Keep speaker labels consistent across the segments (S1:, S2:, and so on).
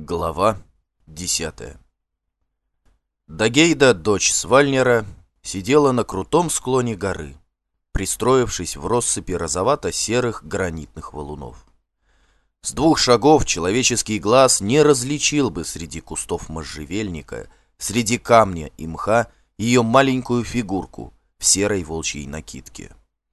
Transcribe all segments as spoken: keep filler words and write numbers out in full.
S1: Глава десятая. Дагейда, дочь Свальнера, сидела на крутом склоне горы, пристроившись в россыпи розовато-серых гранитных валунов. С двух шагов человеческий глаз не различил бы среди кустов можжевельника, среди камня и мха ее маленькую фигурку в серой волчьей накидке.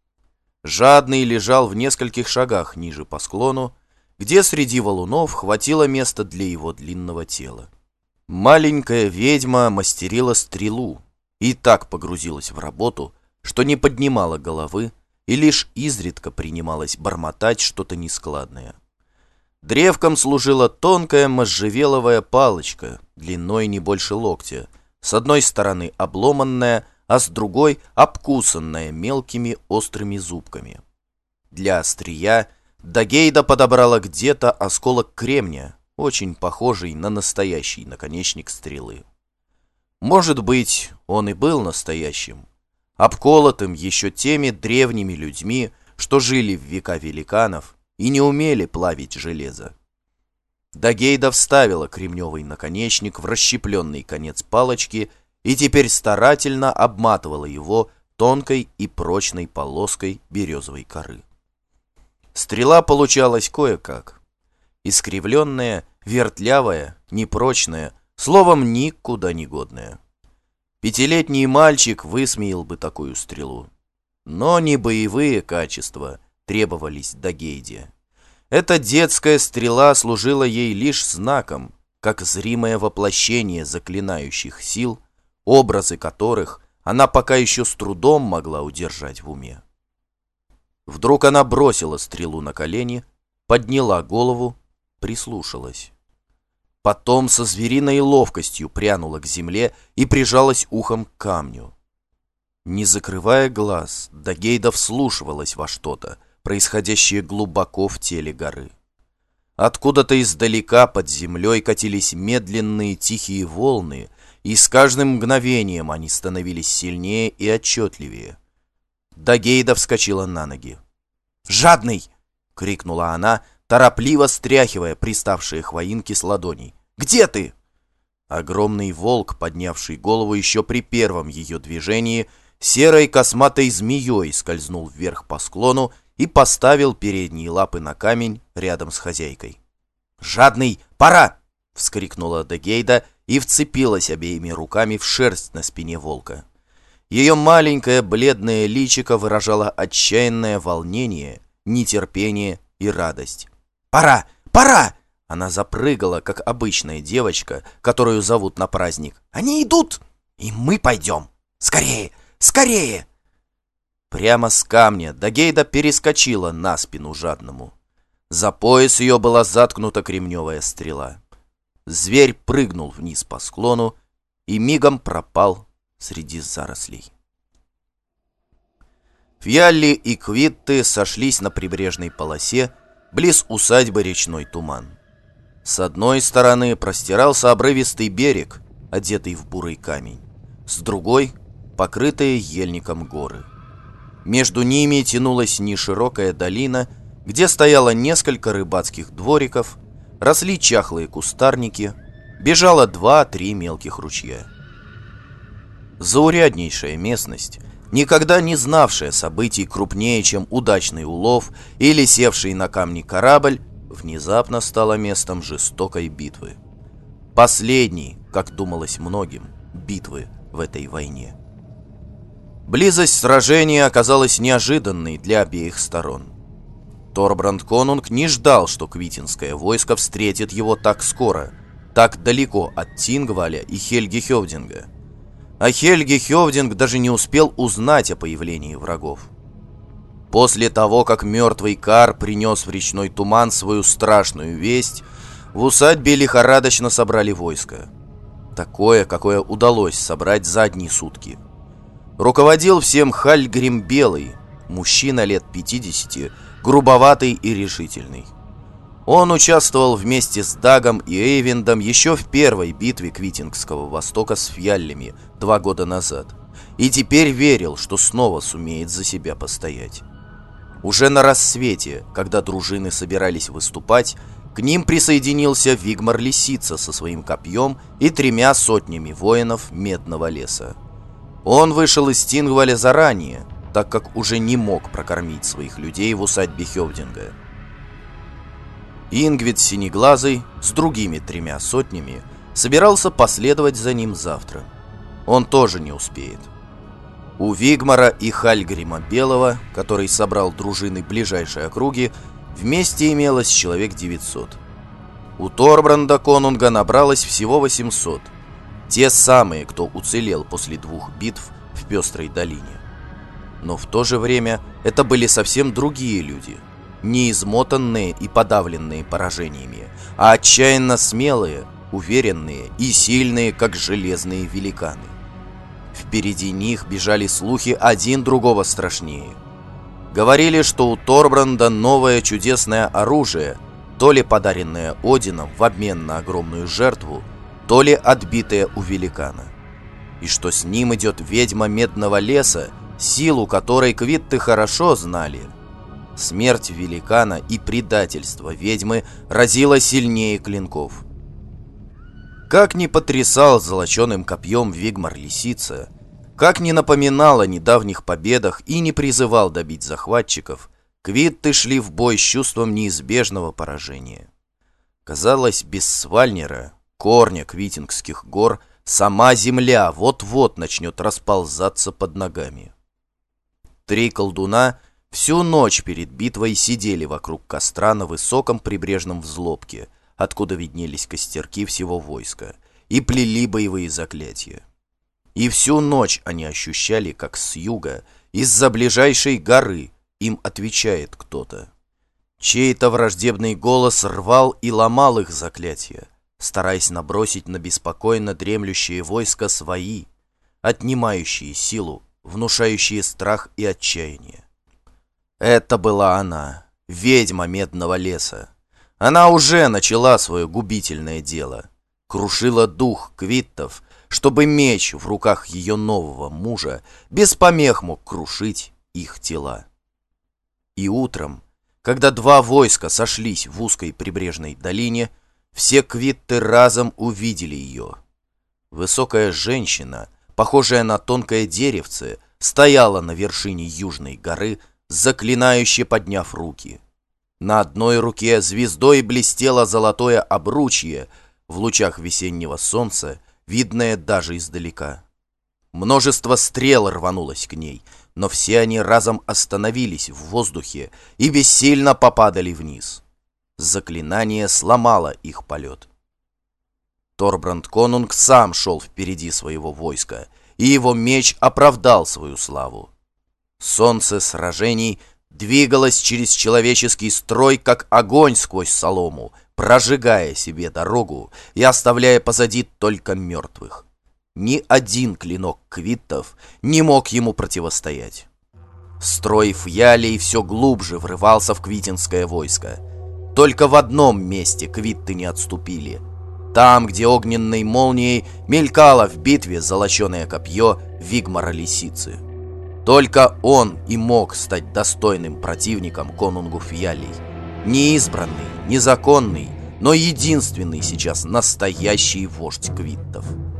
S1: Жадный лежал в нескольких шагах ниже по склону, где среди валунов хватило места для его длинного тела. Маленькая ведьма мастерила стрелу и так погрузилась в работу, что не поднимала головы и лишь изредка принималась бормотать что-то нескладное. Древком служила тонкая можжевеловая палочка, длиной не больше локтя, с одной стороны обломанная, а с другой обкусанная мелкими острыми зубками. Для острия Дагейда подобрала где-то осколок кремня, очень похожий на настоящий наконечник стрелы. Может быть, он и был настоящим, обколотым еще теми древними людьми, что жили в века великанов и не умели плавить железо. Дагейда вставила кремневый наконечник в расщепленный конец палочки и теперь старательно обматывала его тонкой и прочной полоской березовой коры. Стрела получалась кое-как. Искривленная, вертлявая, непрочная, словом, никуда не годная. Пятилетний мальчик высмеял бы такую стрелу. Но не боевые качества требовались Дагейде. Эта детская стрела служила ей лишь знаком, как зримое воплощение заклинающих сил, образы которых она пока еще с трудом могла удержать в уме. Вдруг она бросила стрелу на колени, подняла голову, прислушалась. Потом со звериной ловкостью прянула к земле и прижалась ухом к камню. Не закрывая глаз, Дагейда вслушивалась во что-то, происходящее глубоко в теле горы. Откуда-то издалека под землей катились медленные тихие волны, и с каждым мгновением они становились сильнее и отчетливее. Дагейда вскочила на ноги. «Жадный!» — крикнула она, торопливо стряхивая приставшие хвоинки с ладоней. «Где ты?» Огромный волк, поднявший голову еще при первом ее движении, серой косматой змеей скользнул вверх по склону и поставил передние лапы на камень рядом с хозяйкой. «Жадный, пора!» — вскрикнула Дагейда и вцепилась обеими руками в шерсть на спине волка. Ее маленькое бледное личико выражало отчаянное волнение, нетерпение и радость. «Пора! Пора!» Она запрыгала, как обычная девочка, которую зовут на праздник. «Они идут! И мы пойдем! Скорее! Скорее!» Прямо с камня Дагейда перескочила на спину жадному. За пояс ее была заткнута кремневая стрела. Зверь прыгнул вниз по склону и мигом пропал среди зарослей. Фьялли и Квитты сошлись на прибрежной полосе близ усадьбы Речной Туман. С одной стороны простирался обрывистый берег, одетый в бурый камень, с другой — покрытые ельником горы. Между ними тянулась неширокая долина, где стояло несколько рыбацких двориков, росли чахлые кустарники, бежало два-три мелких ручья. Зауряднейшая местность, никогда не знавшая событий крупнее, чем удачный улов или севший на камни корабль, внезапно стала местом жестокой битвы. Последней, как думалось многим, битвы в этой войне. Близость сражения оказалась неожиданной для обеих сторон. Торбранд Конунг не ждал, что квитинское войско встретит его так скоро, так далеко от Тингваля и Хельги Хёвдинга. А Хельги Хёвдинг даже не успел узнать о появлении врагов. После того, как мертвый Кар принес в Речной Туман свою страшную весть, в усадьбе лихорадочно собрали войско. Такое, какое удалось собрать за одни сутки. Руководил всем Хальгрим Белый, мужчина лет пятидесяти, грубоватый и решительный. Он участвовал вместе с Дагом и Эйвиндом еще в первой битве Квитингского Востока с фьяллями два года назад, и теперь верил, что снова сумеет за себя постоять. Уже на рассвете, когда дружины собирались выступать, К ним присоединился Вигмар-Лисица со своим копьем и тремя сотнями воинов Медного леса. Он вышел из Тингваля заранее, так как уже не мог прокормить своих людей в усадьбе Хёвдинга. Ингвид Синеглазый с другими тремя сотнями собирался последовать за ним завтра. Он тоже не успеет. У Вигмара и Хальгрима Белого, который собрал дружины ближайшей округи, вместе имелось человек девятьсот. У Торбранда конунга набралось всего восемьсот. Те самые, кто уцелел после двух битв в Пестрой долине. Но в то же время это были совсем другие люди, не измотанные и подавленные поражениями, а отчаянно смелые, уверенные и сильные, как железные великаны. Впереди них бежали слухи один другого страшнее. Говорили, что у Торбранда новое чудесное оружие, то ли подаренное Одином в обмен на огромную жертву, то ли отбитое у великана. И что с ним идет ведьма Медного леса, силу которой квитты хорошо знали. Смерть великана и предательство ведьмы разило сильнее клинков. Как ни потрясал золоченым копьем Вигмар-Лисица, как ни напоминал о недавних победах и не призывал добить захватчиков, квитты шли в бой с чувством неизбежного поражения. Казалось, без Свальнира, корня Квитингских гор, сама земля вот-вот начнет расползаться под ногами. Три колдуна всю ночь перед битвой сидели вокруг костра на высоком прибрежном взлобке, откуда виднелись костерки всего войска, и плели боевые заклятия. И всю ночь они ощущали, как с юга, из-за ближайшей горы, им отвечает кто-то. Чей-то враждебный голос рвал и ломал их заклятия, стараясь набросить на беспокойно дремлющее войско свои, отнимающие силу, внушающие страх и отчаяние. Это была она, ведьма Медного леса. Она уже начала свое губительное дело, крушила дух квиттов, чтобы меч в руках ее нового мужа без помех мог крушить их тела. И утром, когда два войска сошлись в узкой прибрежной долине, все квитты разом увидели ее. Высокая женщина, похожая на тонкое деревце, стояла на вершине южной горы, заклинающе подняв руки. На одной руке звездой блестело золотое обручье, в лучах весеннего солнца, видное даже издалека. Множество стрел рванулось к ней, но все они разом остановились в воздухе и бессильно попадали вниз. Заклинание сломало их полет. Торбранд конунг сам шел впереди своего войска, и его меч оправдал свою славу. Солнце сражений двигалось через человеческий строй, как огонь сквозь солому, прожигая себе дорогу и оставляя позади только мертвых. Ни один клинок квиттов не мог ему противостоять. Строй фьялей все глубже врывался в квитинское войско. Только в одном месте квитты не отступили. Там, где огненной молнией мелькало в битве золоченое копье Вигмара-Лисицы. Только он и мог стать достойным противником конунгу фьялей. Не избранный, незаконный, но единственный сейчас настоящий вождь квиттов.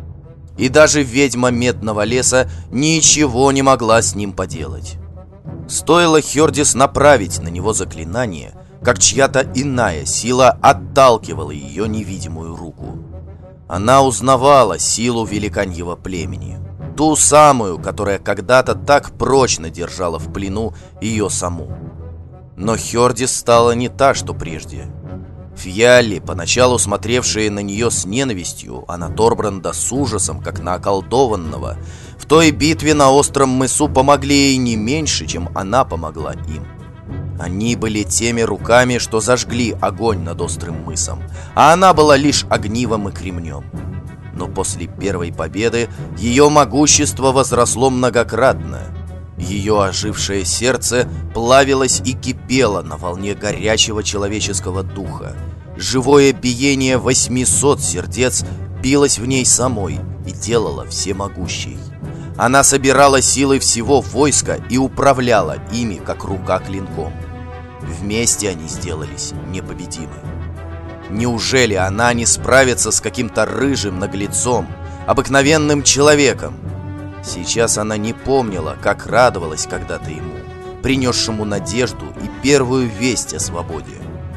S1: И даже ведьма Медного леса ничего не могла с ним поделать. Стоило Хёрдис направить на него заклинание, как чья-то иная сила отталкивала ее невидимую руку. Она узнавала силу великаньего племени, ту самую, которая когда-то так прочно держала в плену ее саму. Но Хёрдис стала не та, что прежде. Фьяли, поначалу смотревшие на нее с ненавистью, а на Торбранда с ужасом, как на околдованного, в той битве на остром мысу помогли ей не меньше, чем она помогла им. Они были теми руками, что зажгли огонь над острым мысом, а она была лишь огнивом и кремнем. Но после первой победы ее могущество возросло многократно. Ее ожившее сердце плавилось и кипело на волне горячего человеческого духа. Живое биение восьмисот сердец билось в ней самой и делало всемогущей. Она собирала силы всего войска и управляла ими, как рука клинком. Вместе они сделались непобедимы. Неужели она не справится с каким-то рыжим наглецом, обыкновенным человеком? Сейчас она не помнила, как радовалась когда-то ему, принесшему надежду и первую весть о свободе.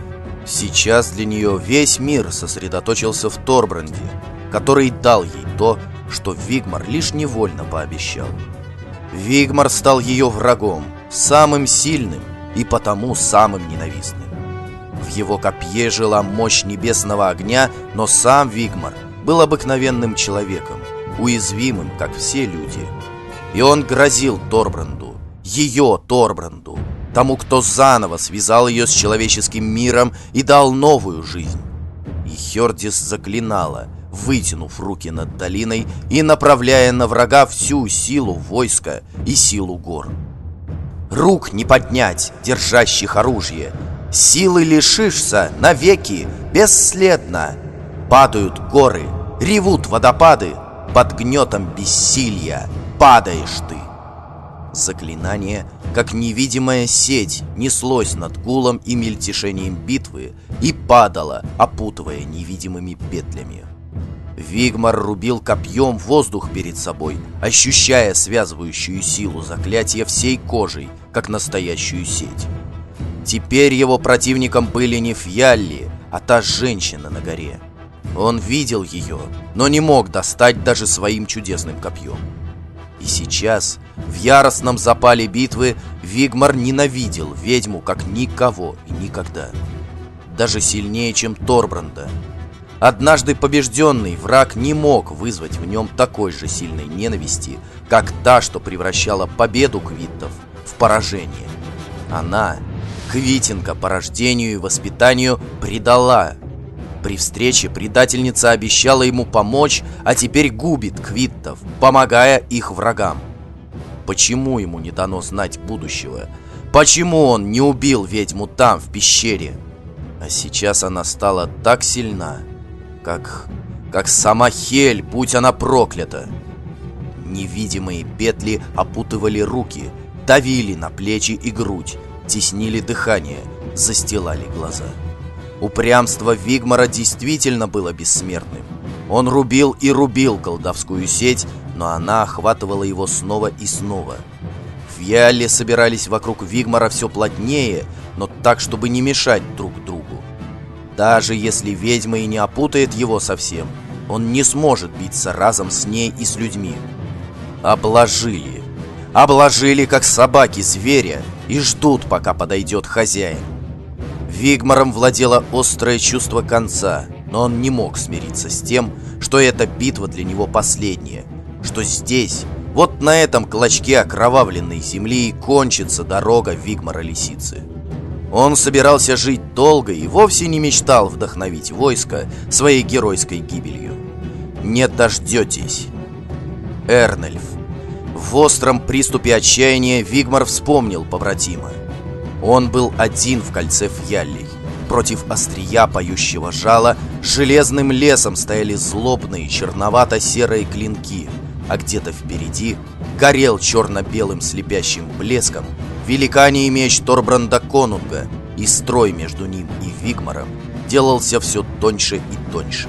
S1: Сейчас для нее весь мир сосредоточился в Торбранде, который дал ей то, что Вигмар лишь невольно пообещал. Вигмар стал ее врагом, самым сильным и потому самым ненавистным. В его копье жила мощь небесного огня, но сам Вигмар был обыкновенным человеком, уязвимым, как все люди. И он грозил Торбранду, ее Торбранду, тому, кто заново связал ее с человеческим миром и дал новую жизнь. И Хердис заклинала, вытянув руки над долиной и направляя на врага всю силу войска и силу гор. «Рук не поднять, держащих оружие! Силы лишишься навеки, бесследно! Падают горы, ревут водопады, под гнетом бессилья падаешь ты!» Заклинание, как невидимая сеть, неслось над гулом и мельтешением битвы и падало, опутывая невидимыми петлями. Вигмар рубил копьем воздух перед собой, ощущая связывающую силу заклятия всей кожей, как настоящую сеть. Теперь его противником были не Фьялли, а та женщина на горе. Он видел ее, но не мог достать даже своим чудесным копьем. И сейчас, в яростном запале битвы, Вигмар ненавидел ведьму как никого и никогда. Даже сильнее, чем Торбранда. Однажды побежденный враг не мог вызвать в нем такой же сильной ненависти, как та, что превращала победу квиттов в поражение. Она, квитинка по рождению и воспитанию, предала. При встрече предательница обещала ему помочь, а теперь губит квиттов, помогая их врагам. Почему ему не дано знать будущего? Почему он не убил ведьму там, в пещере? А сейчас она стала так сильна, как... как сама Хель, будь она проклята. Невидимые петли опутывали руки, давили на плечи и грудь, теснили дыхание, застилали глаза. Упрямство Вигмара действительно было бессмертным. Он рубил и рубил колдовскую сеть, но она охватывала его снова и снова. Фьялли собирались вокруг Вигмара все плотнее, но так, чтобы не мешать друг другу. Даже если ведьма и не опутает его совсем, он не сможет биться разом с ней и с людьми. Обложили. Обложили, как собаки, зверя, и ждут, пока подойдет хозяин. Вигмаром владело острое чувство конца, но он не мог смириться с тем, что эта битва для него последняя, что здесь, вот на этом клочке окровавленной земли, и кончится дорога Вигмара-лисицы. Он собирался жить долго и вовсе не мечтал вдохновить войско своей геройской гибелью. Не дождетесь. Эрнельф. В остром приступе отчаяния Вигмар вспомнил побратима. Он был один в кольце Фьяллей. Против острия поющего жала железным лесом стояли злобные черновато-серые клинки, а где-то впереди горел черно-белым слепящим блеском великаний меч Торбранда Конунга, и строй между ним и Вигмаром делался все тоньше и тоньше.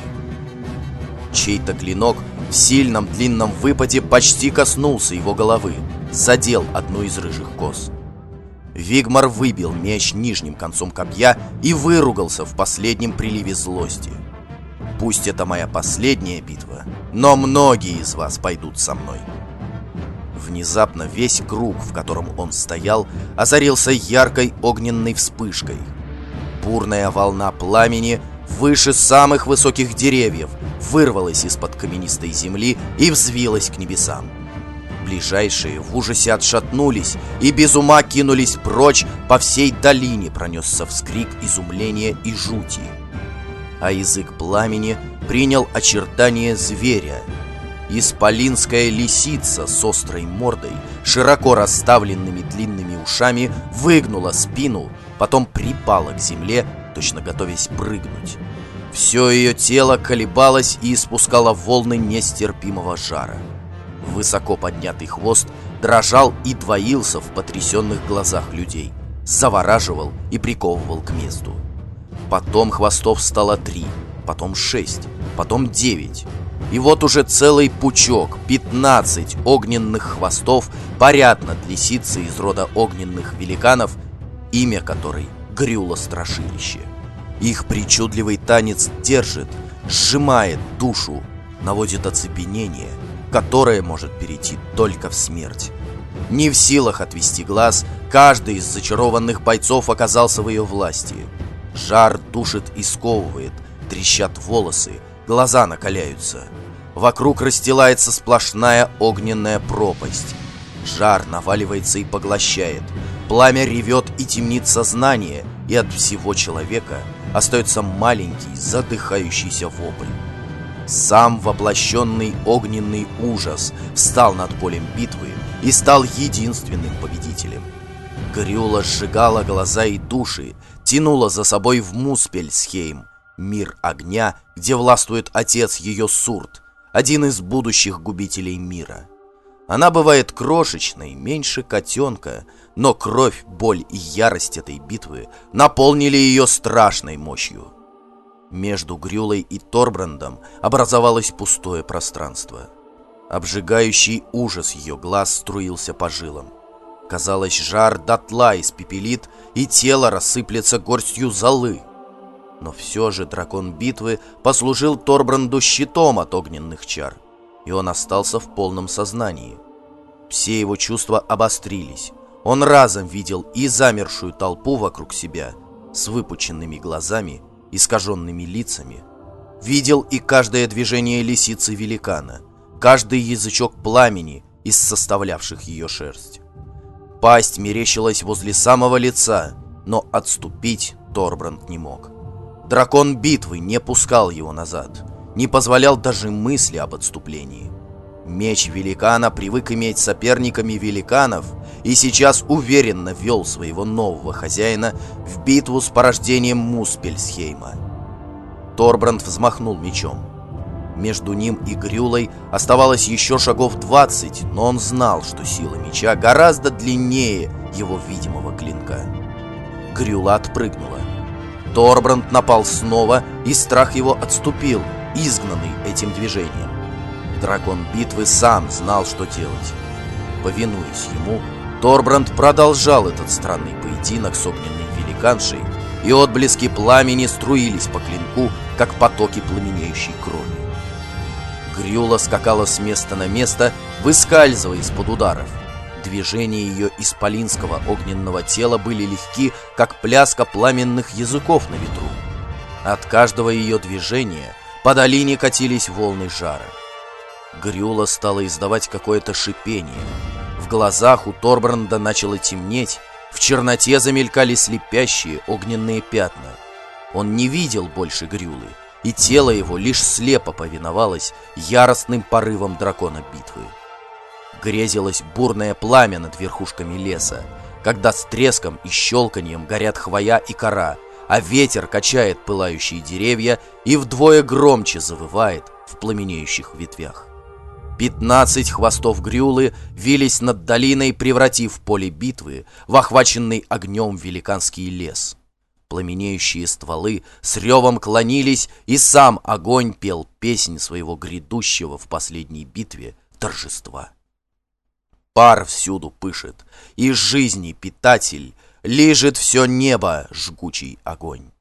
S1: Чей-то клинок в сильном длинном выпаде почти коснулся его головы, задел одну из рыжих кос. Вигмар выбил меч нижним концом копья и выругался в последнем приливе злости. «Пусть это моя последняя битва, но многие из вас пойдут со мной». Внезапно весь круг, в котором он стоял, озарился яркой огненной вспышкой. Бурная волна пламени выше самых высоких деревьев вырвалась из-под каменистой земли и взвилась к небесам. Ближайшие в ужасе отшатнулись и без ума кинулись прочь. По всей долине пронесся вскрик изумления и жути. А язык пламени принял очертания зверя. Исполинская лисица с острой мордой, широко расставленными длинными ушами, выгнула спину, потом припала к земле, точно готовясь прыгнуть. Все ее тело колебалось и испускало волны нестерпимого жара. Высоко поднятый хвост дрожал и двоился в потрясенных глазах людей, завораживал и приковывал к месту. Потом хвостов стало три, потом шесть, потом девять. И вот уже целый пучок, пятнадцать огненных хвостов парят над лисицей из рода огненных великанов, имя которой Грюла Страшилище. Их причудливый танец держит, сжимает душу, наводит оцепенение, которое может перейти только в смерть. Не в силах отвести глаз, каждый из зачарованных бойцов оказался в ее власти. Жар душит и сковывает, трещат волосы, глаза накаляются. Вокруг расстилается сплошная огненная пропасть. Жар наваливается и поглощает. Пламя ревет и темнит сознание, и от всего человека остается маленький, задыхающийся вопль. Сам воплощенный огненный ужас встал над полем битвы и стал единственным победителем. Грюла сжигала глаза и души, тянула за собой в Муспельсхейм, мир огня, где властвует отец ее Сурт, один из будущих губителей мира. Она бывает крошечной, меньше котенка, но кровь, боль и ярость этой битвы наполнили ее страшной мощью. Между Грюлой и Торбрандом образовалось пустое пространство. Обжигающий ужас ее глаз струился по жилам. Казалось, жар дотла испепелит, и тело рассыплется горстью золы. Но все же дракон битвы послужил Торбранду щитом от огненных чар, и он остался в полном сознании. Все его чувства обострились. Он разом видел и замершую толпу вокруг себя с выпученными глазами, искаженными лицами. Видел и каждое движение лисицы-великана, каждый язычок пламени из составлявших ее шерсть. Пасть мерещилась возле самого лица, но отступить Торбранд не мог. Дракон битвы не пускал его назад, не позволял даже мысли об отступлении. Меч великана привык иметь соперниками великанов и сейчас уверенно вел своего нового хозяина в битву с порождением Муспельсхейма. Торбранд взмахнул мечом. Между ним и Грюлой оставалось еще шагов двадцать, но он знал, что сила меча гораздо длиннее его видимого клинка. Грюла отпрыгнула. Торбранд напал снова, и страх его отступил, изгнанный этим движением. Дракон битвы сам знал, что делать. Повинуясь ему, Торбранд продолжал этот странный поединок с огненной великаншей, и отблески пламени струились по клинку, как потоки пламенеющей крови. Грюла скакала с места на место, выскальзывая из-под ударов. Движения ее исполинского огненного тела были легки, как пляска пламенных языков на ветру. От каждого ее движения по долине катились волны жара. Грюла стала издавать какое-то шипение. В глазах у Торбранда начало темнеть, в черноте замелькали слепящие огненные пятна. Он не видел больше Грюлы, и тело его лишь слепо повиновалось яростным порывам дракона битвы. Грезилось бурное пламя над верхушками леса, когда с треском и щелканьем горят хвоя и кора, а ветер качает пылающие деревья и вдвое громче завывает в пламенеющих ветвях. Пятнадцать хвостов Грюлы вились над долиной, превратив поле битвы в охваченный огнем великанский лес. Пламенеющие стволы с ревом клонились, и сам огонь пел песнь своего грядущего в последней битве торжества. Пар всюду пышет, и жизни питатель лижет все небо жгучий огонь.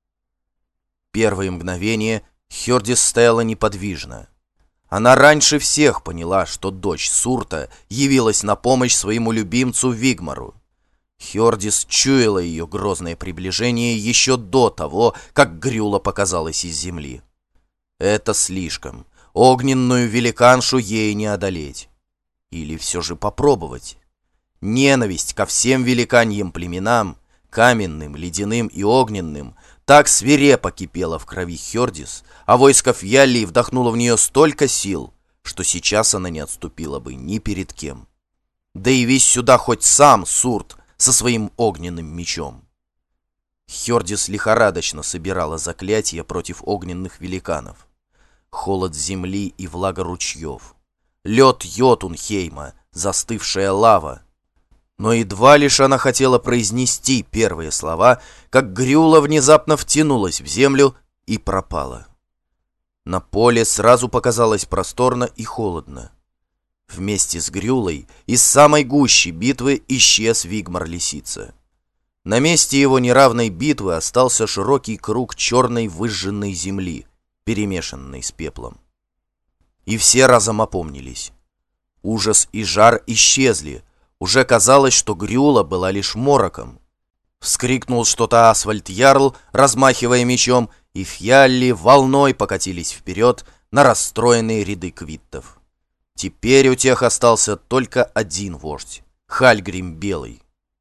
S1: Первые мгновения Хёрдис стояла неподвижно. Она раньше всех поняла, что дочь Сурта явилась на помощь своему любимцу Вигмару. Хёрдис чуяла ее грозное приближение еще до того, как Грюла показалась из земли. Это слишком. Огненную великаншу ей не одолеть. Или все же попробовать? Ненависть ко всем великаньим племенам, каменным, ледяным и огненным, так свирепо кипела в крови Хёрдис, а войско Фьялли вдохнуло в нее столько сил, что сейчас она не отступила бы ни перед кем. Да явись сюда хоть сам Сурт со своим огненным мечом. Хёрдис лихорадочно собирала заклятия против огненных великанов. Холод земли и влага ручьев, лед Йотунхейма, застывшая лава. Но едва лишь она хотела произнести первые слова, как Грюла внезапно втянулась в землю и пропала. На поле сразу показалось просторно и холодно. Вместе с Грюлой из самой гущи битвы исчез Вигмар-лисица. На месте его неравной битвы остался широкий круг черной выжженной земли, перемешанной с пеплом. И все разом опомнились. Ужас и жар исчезли. Уже казалось, что Грюла была лишь мороком. Вскрикнул что-то Асвальд Ярл, размахивая мечом, и фьялли волной покатились вперед на расстроенные ряды квиттов. Теперь у тех остался только один вождь — Хальгрим Белый.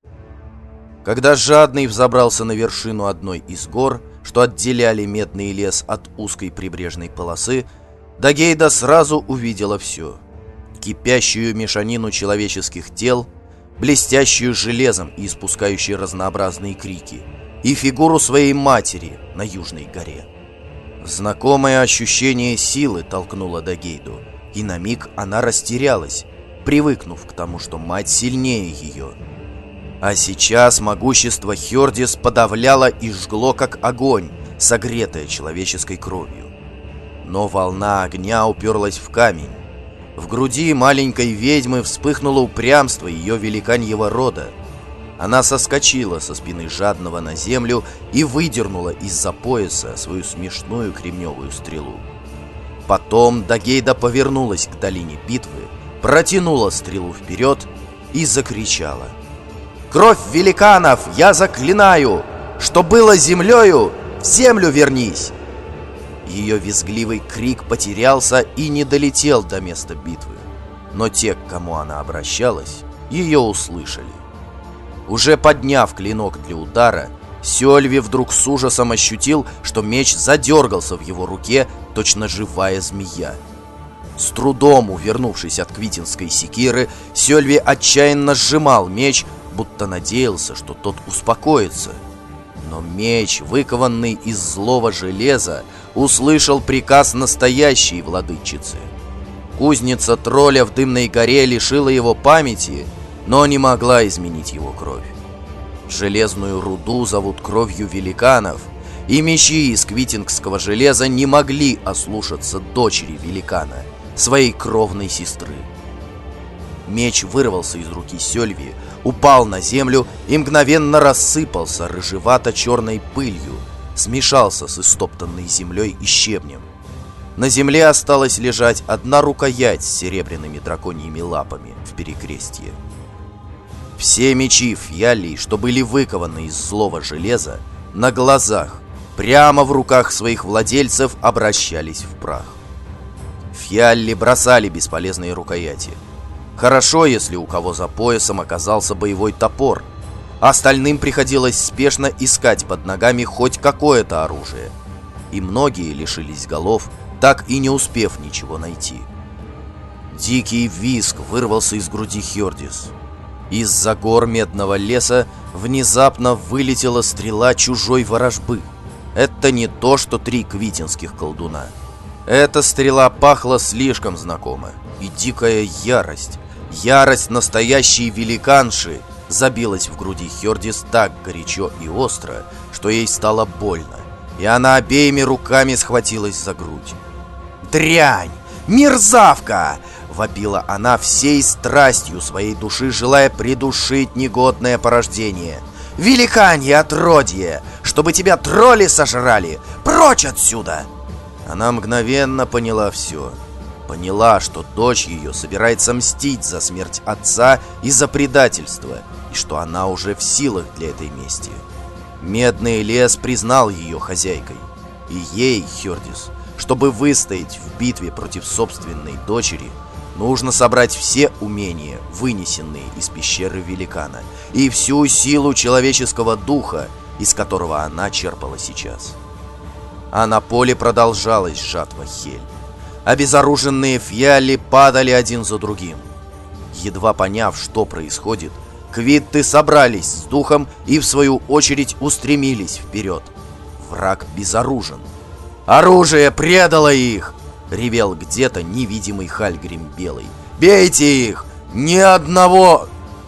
S1: Когда Жадный взобрался на вершину одной из гор, что отделяли Медный лес от узкой прибрежной полосы, Дагейда сразу увидела все: кипящую мешанину человеческих тел, блестящую железом и испускающую разнообразные крики, и фигуру своей матери на Южной горе. Знакомое ощущение силы толкнуло Дагейду, и на миг она растерялась, привыкнув к тому, что мать сильнее ее. А сейчас могущество Хёрдис подавляло и жгло, как огонь, согретое человеческой кровью. Но волна огня уперлась в камень. В груди маленькой ведьмы вспыхнуло упрямство ее великаньего рода. Она соскочила со спины Жадного на землю и выдернула из-за пояса свою смешную кремневую стрелу. Потом Дагейда повернулась к долине битвы, протянула стрелу вперед и закричала: «Кровь великанов, я заклинаю! Что было землею, в землю вернись!» Ее визгливый крик потерялся и не долетел до места битвы. Но те, к кому она обращалась, ее услышали. Уже подняв клинок для удара, Сёльви вдруг с ужасом ощутил, что меч задергался в его руке, точно живая змея. С трудом увернувшись от квитинской секиры, Сёльви отчаянно сжимал меч, будто надеялся, что тот успокоится. Но меч, выкованный из злого железа, услышал приказ настоящей владычицы. Кузница тролля в Дымной горе лишила его памяти, но не могла изменить его кровь. Железную руду зовут кровью великанов, и мечи из квитингского железа не могли ослушаться дочери великана, своей кровной сестры. Меч вырвался из руки Сёльви, упал на землю и мгновенно рассыпался рыжевато-черной пылью, смешался с истоптанной землей и щебнем. На земле осталась лежать одна рукоять с серебряными драконьими лапами в перекрестье. Все мечи фьяллей, что были выкованы из злого железа, на глазах, прямо в руках своих владельцев, обращались в прах. Фьялли бросали бесполезные рукояти. Хорошо, если у кого за поясом оказался боевой топор. Остальным приходилось спешно искать под ногами хоть какое-то оружие. И многие лишились голов, так и не успев ничего найти. Дикий визг вырвался из груди Хёрдис. Из-за гор Медного леса внезапно вылетела стрела чужой ворожбы. Это не то, что три квитинских колдуна. Эта стрела пахла слишком знакомо, и дикая ярость, ярость настоящей великанши забилась в груди Хёрдис так горячо и остро, что ей стало больно, и она обеими руками схватилась за грудь. «Дрянь! Мерзавка!» — вопила она всей страстью своей души, желая придушить негодное порождение. «Великанье отродье! Чтобы тебя тролли сожрали! Прочь отсюда!» Она мгновенно поняла все. Поняла, что дочь ее собирается мстить за смерть отца и за предательство, и что она уже в силах для этой мести. Медный лес признал ее хозяйкой, и ей, Хёрдис, чтобы выстоять в битве против собственной дочери, нужно собрать все умения, вынесенные из пещеры великана, и всю силу человеческого духа, из которого она черпала сейчас. А на поле продолжалась жатва Хель. Обезоруженные фьялли падали один за другим. Едва поняв, что происходит, квитты собрались с духом и, в свою очередь, устремились вперед. Враг безоружен. «Оружие предало их!» — ревел где-то невидимый Хальгрим Белый. «Бейте их! Ни одного!»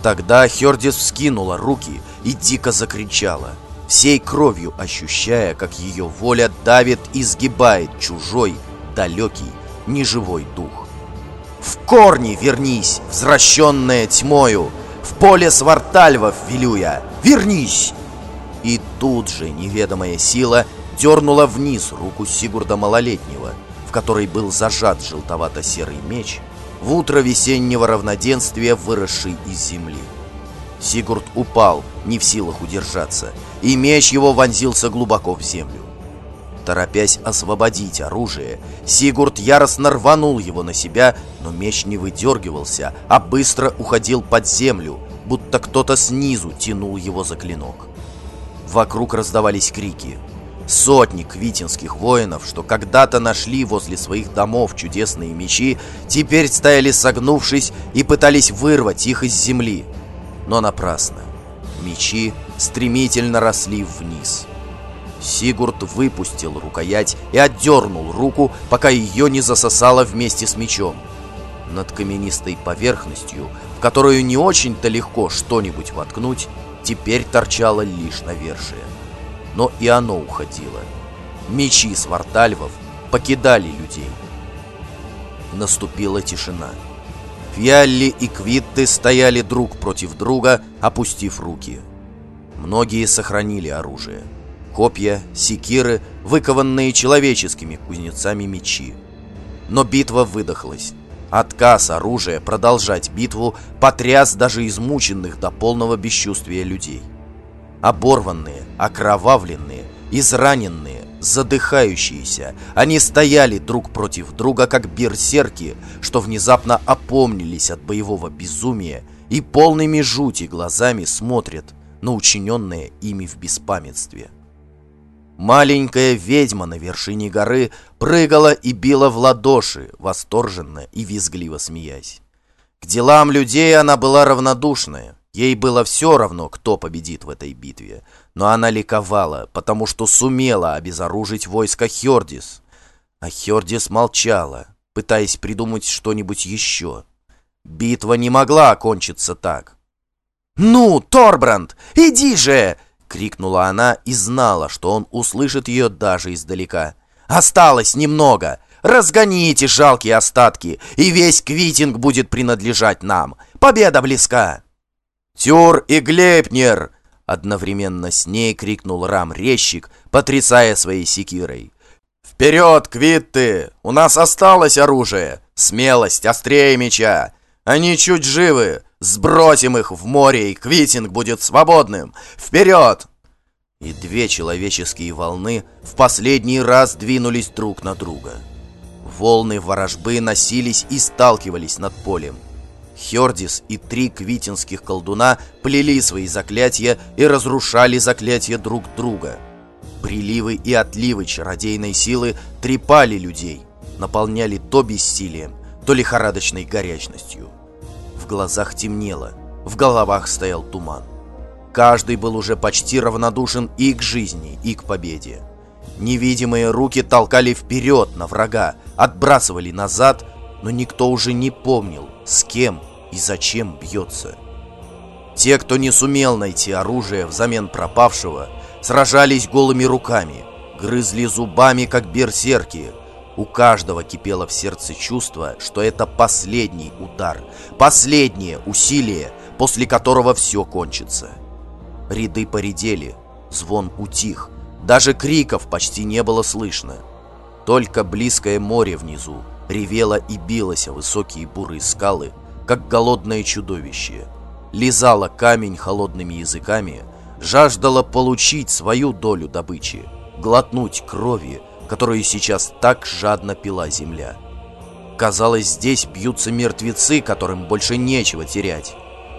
S1: Тогда Хердис вскинула руки и дико закричала, всей кровью ощущая, как ее воля давит и сгибает чужой, далекий, неживой дух. «В корни вернись, возвращенная тьмою! В поле свартальвов велю я! Вернись!» И тут же неведомая сила дернула вниз руку Сигурда Малолетнего, в которой был зажат желтовато-серый меч, в утро весеннего равноденствия, выросший из земли. Сигурд упал, не в силах удержаться, и меч его вонзился глубоко в землю. Торопясь освободить оружие, Сигурд яростно рванул его на себя, но меч не выдергивался, а быстро уходил под землю, будто кто-то снизу тянул его за клинок. Вокруг раздавались крики. Сотни квитинских воинов, что когда-то нашли возле своих домов чудесные мечи, теперь стояли согнувшись и пытались вырвать их из земли. Но напрасно. Мечи стремительно росли вниз. Сигурд выпустил рукоять и отдернул руку, пока ее не засосало вместе с мечом. Над каменистой поверхностью, в которую не очень-то легко что-нибудь воткнуть, теперь торчало лишь навершие. Но и оно уходило. Мечи свартальвов покидали людей. Наступила тишина. Фьялли и Квитты стояли друг против друга, опустив руки. Многие сохранили оружие. Копья, секиры, выкованные человеческими кузнецами мечи. Но битва выдохлась. Отказ оружия продолжать битву потряс даже измученных до полного бесчувствия людей. Оборванные, окровавленные, израненные, задыхающиеся, они стояли друг против друга, как берсерки, что внезапно опомнились от боевого безумия и полными жути глазами смотрят на учиненное ими в беспамятстве. Маленькая ведьма на вершине горы прыгала и била в ладоши, восторженно и визгливо смеясь. К делам людей она была равнодушная. Ей было все равно, кто победит в этой битве, но она ликовала, потому что сумела обезоружить войско Хердис. А Хердис молчала, пытаясь придумать что-нибудь еще. Битва не могла окончиться так. «Ну, Торбранд, иди же!» — крикнула она и знала, что он услышит ее даже издалека. «Осталось немного! Разгони эти жалкие остатки, и весь Квитинг будет принадлежать нам! Победа близка!» «Тюр и Глейпнир!» — одновременно с ней крикнул Рам-резчик, потрясая своей секирой. «Вперед, Квитты! У нас осталось оружие! Смелость острее меча! Они чуть живы! Сбросим их в море, и Квитинг будет свободным! Вперед!» И две человеческие волны в последний раз двинулись друг на друга. Волны ворожбы носились и сталкивались над полем. Хердис и три квитинских колдуна плели свои заклятия и разрушали заклятия друг друга. Приливы и отливы чародейной силы трепали людей, наполняли то бессилием, то лихорадочной горячностью. В глазах темнело, в головах стоял туман. Каждый был уже почти равнодушен и к жизни, и к победе. Невидимые руки толкали вперед на врага, отбрасывали назад, но никто уже не помнил, с кем и зачем бьется. Те, кто не сумел найти оружие взамен пропавшего, сражались голыми руками, грызли зубами, как берсерки. У каждого кипело в сердце чувство, что это последний удар, последнее усилие, после которого все кончится. Ряды поредели, звон утих, даже криков почти не было слышно. Только близкое море внизу ревело и билось о высокие бурые скалы, как голодное чудовище. Лизало камень холодными языками, жаждало получить свою долю добычи, глотнуть крови, которую сейчас так жадно пила земля. Казалось, здесь бьются мертвецы, которым больше нечего терять.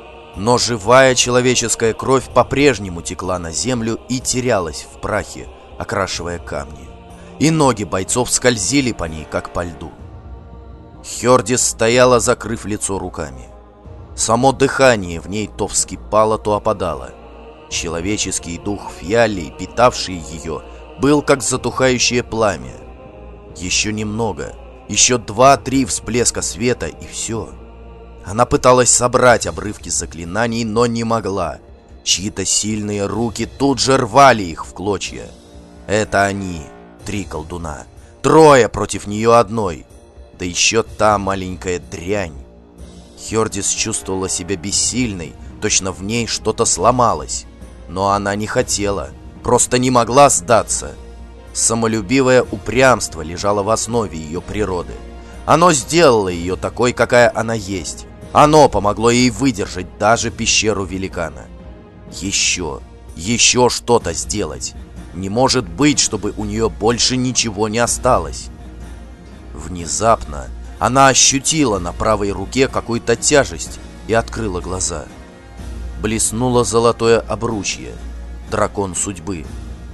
S1: Но живая человеческая кровь по-прежнему текла на землю и терялась в прахе, окрашивая камни. И ноги бойцов скользили по ней, как по льду. Хердис стояла, закрыв лицо руками. Само дыхание в ней то вскипало, то опадало. Человеческий дух Фьялли, питавший ее, был как затухающее пламя. Еще немного, еще два-три всплеска света, и все. Она пыталась собрать обрывки заклинаний, но не могла. Чьи-то сильные руки тут же рвали их в клочья. Это они, три колдуна. Трое против нее одной. Да еще та маленькая дрянь. Хердис чувствовала себя бессильной, точно в ней что-то сломалось. Но она не хотела, просто не могла сдаться. Самолюбивое упрямство лежало в основе ее природы. Оно сделало ее такой, какая она есть. Оно помогло ей выдержать даже пещеру великана. Еще, еще что-то сделать. Не может быть, чтобы у нее больше ничего не осталось. Внезапно она ощутила на правой руке какую-то тяжесть и открыла глаза. Блеснуло золотое обручье. Дракон судьбы.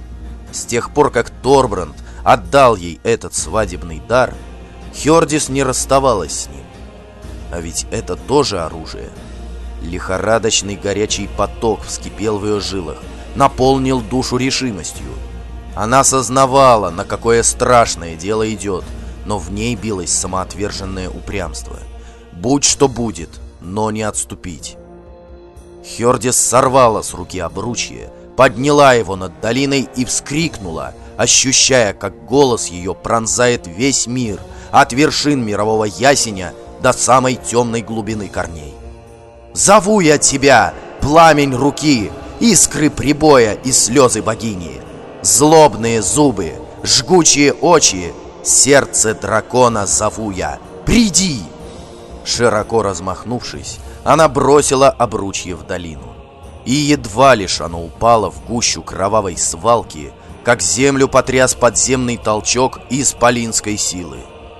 S1: С тех пор, как Торбранд отдал ей этот свадебный дар, Хердис не расставалась с ним. А ведь это тоже оружие. Лихорадочный горячий поток вскипел в ее жилах, наполнил душу решимостью. Она сознавала, на какое страшное дело идет, но в ней билось самоотверженное упрямство. Будь что будет, но не отступить. Хердис сорвала с руки обручье, подняла его над долиной и вскрикнула, ощущая, как голос ее пронзает весь мир, от вершин мирового ясеня до самой темной глубины корней. «Зову я тебя, пламень руки, искры прибоя и слезы богини, злобные зубы, жгучие очи, сердце дракона зову я, приди!» Широко размахнувшись, она бросила обручье в долину. И едва лишь оно упало в гущу кровавой свалки, как землю потряс подземный толчок исполинской силы.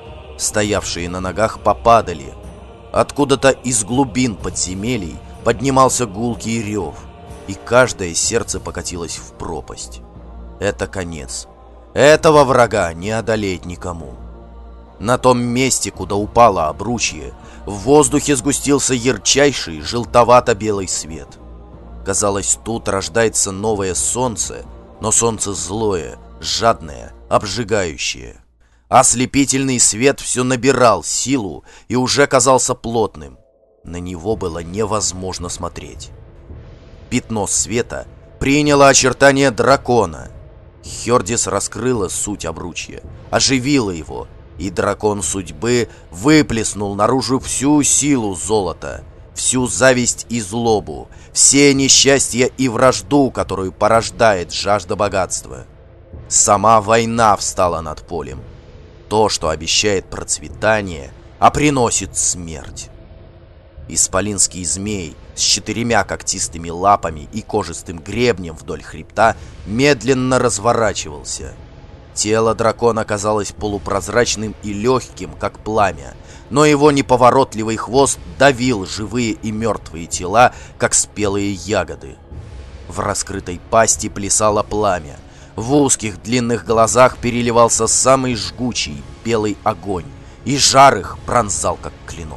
S1: Стоявшие на ногах попадали. Откуда-то из глубин подземелий поднимался гулкий рев, и каждое сердце покатилось в пропасть. Это конец. Этого врага не одолеть никому. На том месте, куда упало обручье, в воздухе сгустился ярчайший желтовато-белый свет. Казалось, тут рождается новое солнце, но солнце злое, жадное, обжигающее. Ослепительный свет все набирал силу и уже казался плотным. На него было невозможно смотреть. Пятно света приняло очертания дракона. Хердис раскрыла суть обручья, оживила его, и дракон судьбы выплеснул наружу всю силу золота, всю зависть и злобу, все несчастья и вражду, которую порождает жажда богатства. Сама война встала над полем. То, что обещает процветание, а приносит смерть. Исполинский змей с четырьмя когтистыми лапами и кожистым гребнем вдоль хребта медленно разворачивался. Тело дракона казалось полупрозрачным и легким, как пламя, но его неповоротливый хвост давил живые и мертвые тела, как спелые ягоды. В раскрытой пасти плясало пламя. В узких длинных глазах переливался самый жгучий белый огонь, и жар их пронзал, как клинок.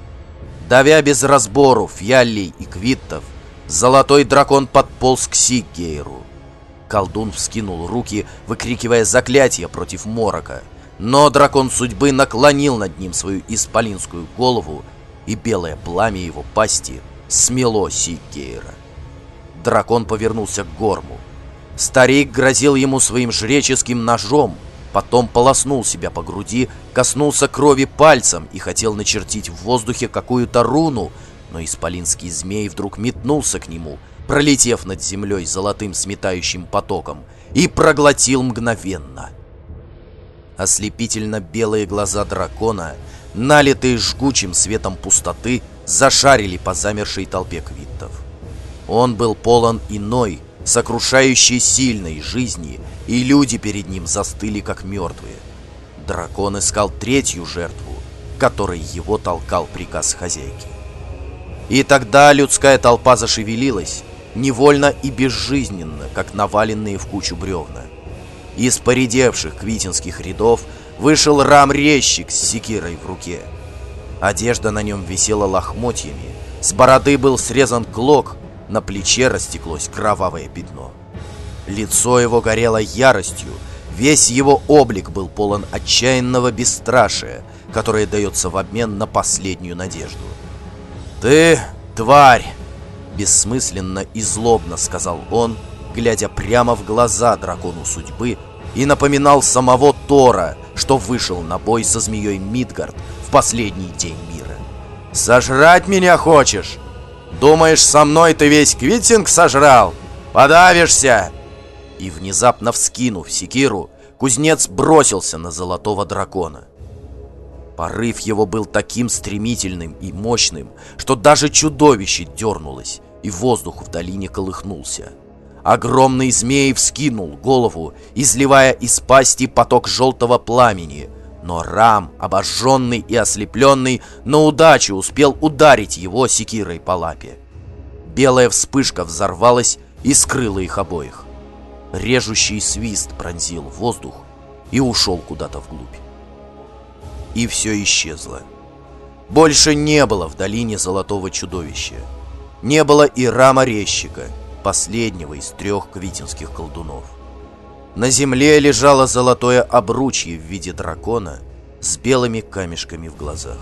S1: Давя без разбору фьяллей и квиттов, золотой дракон подполз к Сиггейру. Колдун вскинул руки, выкрикивая заклятие против морока, но дракон судьбы наклонил над ним свою исполинскую голову, и белое пламя его пасти смело Сиггейра. Дракон повернулся к Горму. Старик грозил ему своим жреческим ножом, потом полоснул себя по груди, коснулся крови пальцем и хотел начертить в воздухе какую-то руну, но исполинский змей вдруг метнулся к нему, пролетев над землей золотым сметающим потоком, и проглотил мгновенно. Ослепительно белые глаза дракона, налитые жгучим светом пустоты, зашарили по замершей толпе квиттов. Он был полон иной, сокрушающей сильной жизни, и люди перед ним застыли, как мертвые. Дракон искал третью жертву, которой его толкал приказ хозяйки. И тогда людская толпа зашевелилась, невольно и безжизненно, как наваленные в кучу бревна. Из поредевших квитинских рядов вышел рам-резчик с секирой в руке. Одежда на нем висела лохмотьями, с бороды был срезан клок, на плече растеклось кровавое пятно. Лицо его горело яростью, весь его облик был полон отчаянного бесстрашия, которое дается в обмен на последнюю надежду. «Ты тварь!» — бессмысленно и злобно сказал он, глядя прямо в глаза дракону судьбы, и напоминал самого Тора, что вышел на бой со змеей Мидгард в последний день мира. «Сожрать меня хочешь? Думаешь, со мной ты весь Квитинг сожрал? Подавишься!» И внезапно вскинув секиру, кузнец бросился на золотого дракона. Порыв его был таким стремительным и мощным, что даже чудовище дернулось, и воздух в долине колыхнулся. Огромный змей вскинул голову, изливая из пасти поток желтого пламени, но Рам, обожженный и ослепленный, на удачу успел ударить его секирой по лапе. Белая вспышка взорвалась и скрыла их обоих. Режущий свист пронзил воздух и ушел куда-то вглубь. И все исчезло. Больше не было в долине золотого чудовища. Не было и Рама-резчика, последнего из трех квитинских колдунов. На земле лежало золотое обручье в виде дракона с белыми камешками в глазах.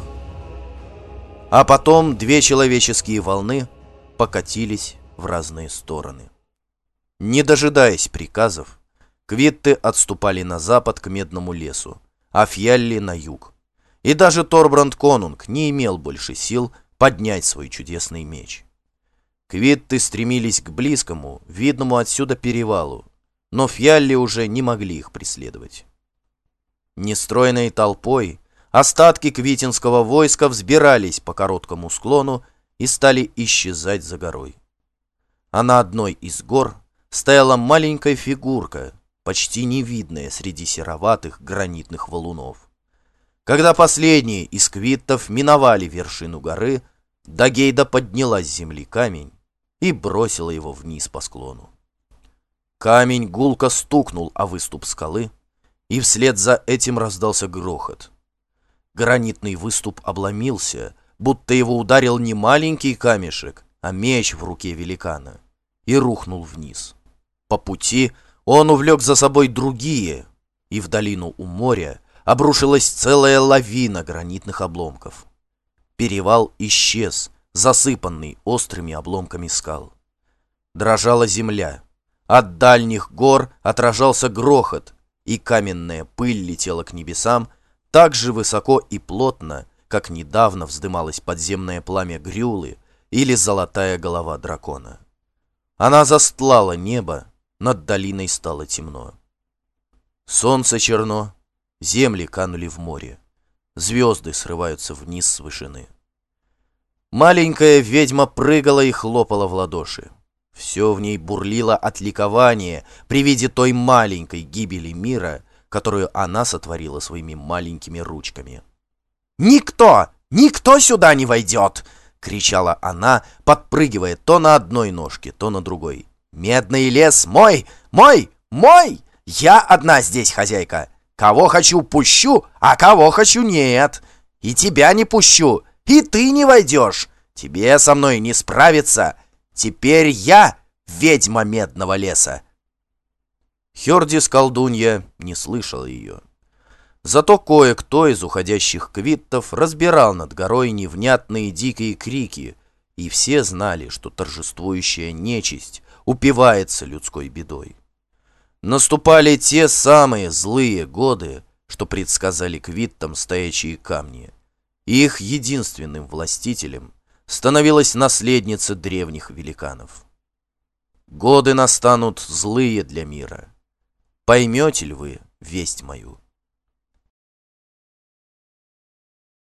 S1: А потом две человеческие волны покатились в разные стороны. Не дожидаясь приказов, квитты отступали на запад к Медному лесу, а Фьялли на юг. И даже Торбранд Конунг не имел больше сил поднять свой чудесный меч. Квитты стремились к близкому, видному отсюда перевалу, но Фьялли уже не могли их преследовать. Нестройной толпой остатки квитинского войска взбирались по короткому склону и стали исчезать за горой. А на одной из гор стояла маленькая фигурка, почти невидная среди сероватых гранитных валунов. Когда последние из квиттов миновали вершину горы, Дагейда подняла с земли камень и бросила его вниз по склону. Камень гулко стукнул о выступ скалы, и вслед за этим раздался грохот. Гранитный выступ обломился, будто его ударил не маленький камешек, а меч в руке великана, и рухнул вниз. По пути он увлек за собой другие, и в долину у моря обрушилась целая лавина гранитных обломков. Перевал исчез, засыпанный острыми обломками скал. Дрожала земля. От дальних гор отражался грохот, и каменная пыль летела к небесам так же высоко и плотно, как недавно вздымалось подземное пламя Грюлы или золотая голова дракона. Она застлала небо, над долиной стало темно. Солнце черно, земли канули в море, звезды срываются вниз с вышины. Маленькая ведьма прыгала и хлопала в ладоши. Все в ней бурлило от ликования при виде той маленькой гибели мира, которую она сотворила своими маленькими ручками. «Никто, никто сюда не войдет!» — кричала она, подпрыгивая то на одной ножке, то на другой. «Медный лес мой, мой, мой! Я одна здесь хозяйка! Кого хочу, пущу, а кого хочу, нет! И тебя не пущу, и ты не войдешь! Тебе со мной не справиться! Теперь я ведьма Медного леса!» Хёрдис-колдунья не слышала ее. Зато кое-кто из уходящих квиттов разбирал над горой невнятные дикие крики, и все знали, что торжествующая нечисть упивается людской бедой. Наступали те самые злые годы, что предсказали квиттам стоячие камни. Их единственным властителем становилась наследница древних великанов. Годы настанут злые для мира. Поймете ли вы весть мою?